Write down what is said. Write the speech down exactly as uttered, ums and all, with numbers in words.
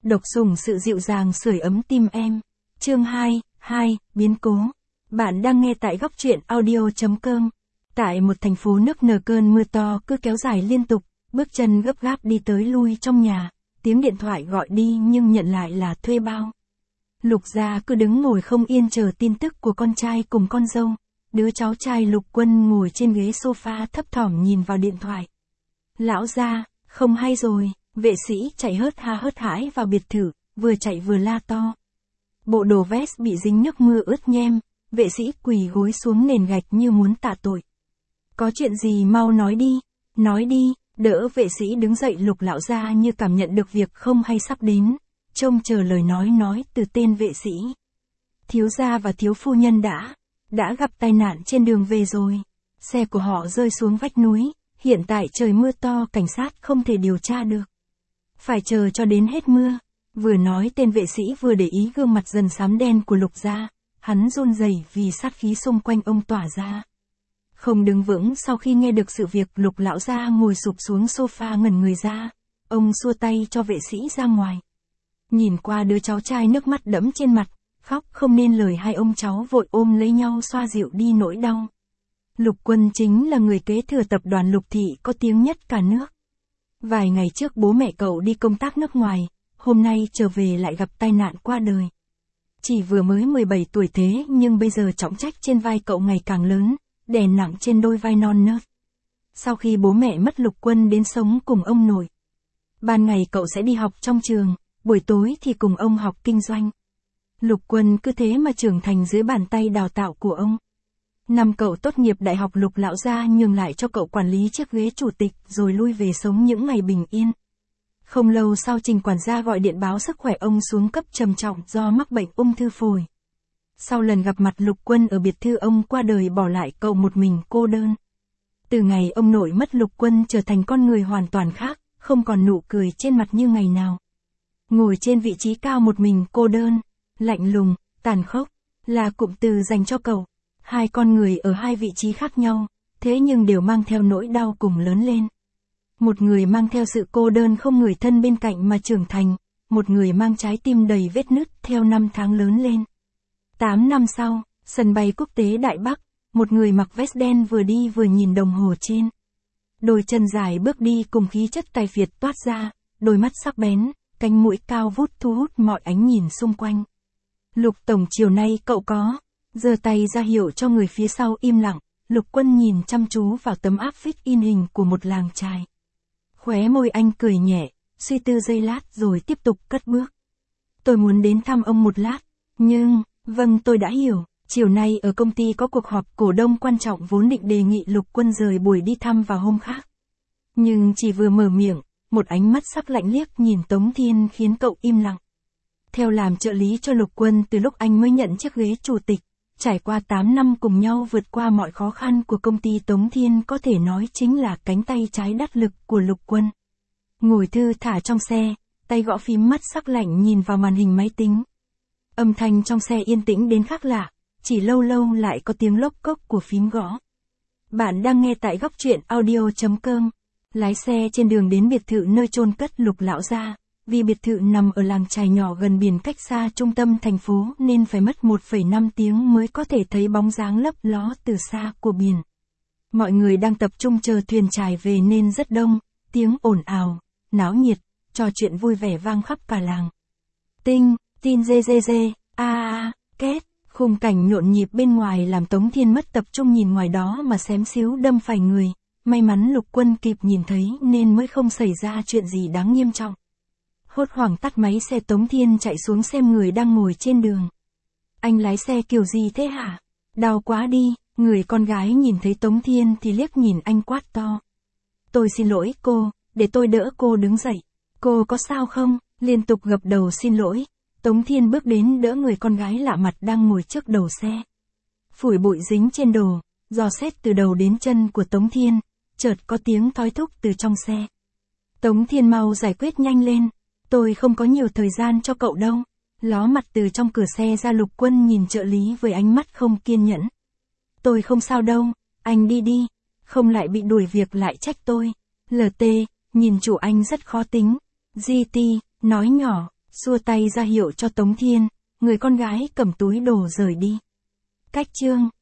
độc sủng sự dịu dàng sưởi ấm tim em. Chương hai, hai, biến cố. Bạn đang nghe tại góc truyện audio chấm com. Tại một thành phố nức nở cơn mưa to cứ kéo dài liên tục, bước chân gấp gáp đi tới lui trong nhà, tiếng điện thoại gọi đi nhưng nhận lại là thuê bao. Lục Gia cứ đứng ngồi không yên chờ tin tức của con trai cùng con dâu. Đứa cháu trai Lục Quân ngồi trên ghế sofa thấp thỏm nhìn vào điện thoại. Lão gia, không hay rồi, vệ sĩ chạy hớt ha hớt hãi vào biệt thự, vừa chạy vừa la to. Bộ đồ vest bị dính nước mưa ướt nhem, vệ sĩ quỳ gối xuống nền gạch như muốn tạ tội. Có chuyện gì mau nói đi, nói đi, đỡ vệ sĩ đứng dậy. Lục lão gia như cảm nhận được việc không hay sắp đến, trông chờ lời nói nói từ tên vệ sĩ. Thiếu gia và thiếu phu nhân đã, đã gặp tai nạn trên đường về rồi. Xe của họ rơi xuống vách núi, hiện tại trời mưa to cảnh sát không thể điều tra được. Phải chờ cho đến hết mưa. Vừa nói tên vệ sĩ vừa để ý gương mặt dần xám đen của Lục Gia, hắn run rẩy vì sát khí xung quanh ông tỏa ra. Không đứng vững sau khi nghe được sự việc, Lục lão gia ngồi sụp xuống sofa ngẩn người ra, ông xua tay cho vệ sĩ ra ngoài. Nhìn qua đứa cháu trai nước mắt đẫm trên mặt, khóc không nên lời, hai ông cháu vội ôm lấy nhau xoa dịu đi nỗi đau. Lục Quân chính là người kế thừa tập đoàn Lục Thị có tiếng nhất cả nước. Vài ngày trước bố mẹ cậu đi công tác nước ngoài, hôm nay trở về lại gặp tai nạn qua đời. Chỉ vừa mới mười bảy tuổi thế nhưng bây giờ trọng trách trên vai cậu ngày càng lớn, đè nặng trên đôi vai non nớt. Sau khi bố mẹ mất, Lục Quân đến sống cùng ông nội. Ban ngày cậu sẽ đi học trong trường, buổi tối thì cùng ông học kinh doanh. Lục Quân cứ thế mà trưởng thành dưới bàn tay đào tạo của ông. Năm cậu tốt nghiệp đại học, Lục lão gia nhường lại cho cậu quản lý chiếc ghế chủ tịch rồi lui về sống những ngày bình yên. Không lâu sau, Trình quản gia gọi điện báo sức khỏe ông xuống cấp trầm trọng do mắc bệnh ung thư phổi. Sau lần gặp mặt Lục Quân ở biệt thự, ông qua đời bỏ lại cậu một mình cô đơn. Từ ngày ông nội mất, Lục Quân trở thành con người hoàn toàn khác, không còn nụ cười trên mặt như ngày nào. Ngồi trên vị trí cao một mình cô đơn, lạnh lùng, tàn khốc, là cụm từ dành cho cậu. Hai con người ở hai vị trí khác nhau, thế nhưng đều mang theo nỗi đau cùng lớn lên. Một người mang theo sự cô đơn không người thân bên cạnh mà trưởng thành, một người mang trái tim đầy vết nứt theo năm tháng lớn lên. Tám năm sau, sân bay quốc tế Đại Bắc, một người mặc vest đen vừa đi vừa nhìn đồng hồ trên. Đôi chân dài bước đi cùng khí chất tài phiệt toát ra, đôi mắt sắc bén, cánh mũi cao vút thu hút mọi ánh nhìn xung quanh. Lục tổng, chiều nay cậu có, giơ tay ra hiệu cho người phía sau im lặng. Lục Quân nhìn chăm chú vào tấm áp phích in hình của một làng chài. Khóe môi anh cười nhẹ, suy tư giây lát rồi tiếp tục cất bước. Tôi muốn đến thăm ông một lát, nhưng, vâng tôi đã hiểu, chiều nay ở công ty có cuộc họp cổ đông quan trọng, vốn định đề nghị Lục Quân rời buổi đi thăm vào hôm khác. Nhưng chỉ vừa mở miệng, một ánh mắt sắc lạnh liếc nhìn Tống Thiên khiến cậu im lặng. Theo làm trợ lý cho Lục Quân từ lúc anh mới nhận chiếc ghế chủ tịch, trải qua tám năm cùng nhau vượt qua mọi khó khăn của công ty, Tống Thiên có thể nói chính là cánh tay trái đắc lực của Lục Quân. Ngồi thư thả trong xe, tay gõ phím, mắt sắc lạnh nhìn vào màn hình máy tính. Âm thanh trong xe yên tĩnh đến khác lạ, chỉ lâu lâu lại có tiếng lốc cốc của phím gõ. Bạn đang nghe tại góc truyện audio chấm com. Lái xe trên đường đến biệt thự nơi chôn cất Lục lão gia. Vì biệt thự nằm ở làng chài nhỏ gần biển, cách xa trung tâm thành phố nên phải mất một phẩy năm tiếng mới có thể thấy bóng dáng lấp ló từ xa của biển. Mọi người đang tập trung chờ thuyền chài về nên rất đông, tiếng ồn ào, náo nhiệt, trò chuyện vui vẻ vang khắp cả làng. Tinh, tin dê dê dê, a a, két, khung cảnh nhộn nhịp bên ngoài làm Tống Thiên mất tập trung nhìn ngoài đó mà xém xíu đâm phải người. May mắn Lục Quân kịp nhìn thấy nên mới không xảy ra chuyện gì đáng nghiêm trọng. Hốt hoảng tắt máy xe, Tống Thiên chạy xuống xem người đang ngồi trên đường. Anh lái xe kiểu gì thế hả? Đau quá đi. Người con gái nhìn thấy Tống Thiên thì liếc nhìn anh quát to. Tôi xin lỗi cô, để tôi đỡ cô đứng dậy. Cô có sao không? Liên tục gập đầu xin lỗi. Tống Thiên bước đến đỡ người con gái lạ mặt đang ngồi trước đầu xe. Phủi bụi dính trên đồ, dò xét từ đầu đến chân của Tống Thiên, chợt có tiếng thói thúc từ trong xe. Tống Thiên mau giải quyết nhanh lên. Tôi không có nhiều thời gian cho cậu đâu. Ló mặt từ trong cửa xe ra, Lục Quân nhìn trợ lý với ánh mắt không kiên nhẫn. Tôi không sao đâu, anh đi đi, không lại bị đuổi việc lại trách tôi. lờ tê, nhìn chủ anh rất khó tính. giê tê, nói nhỏ, xua tay ra hiệu cho Tống Thiên, người con gái cầm túi đồ rời đi. Cách chương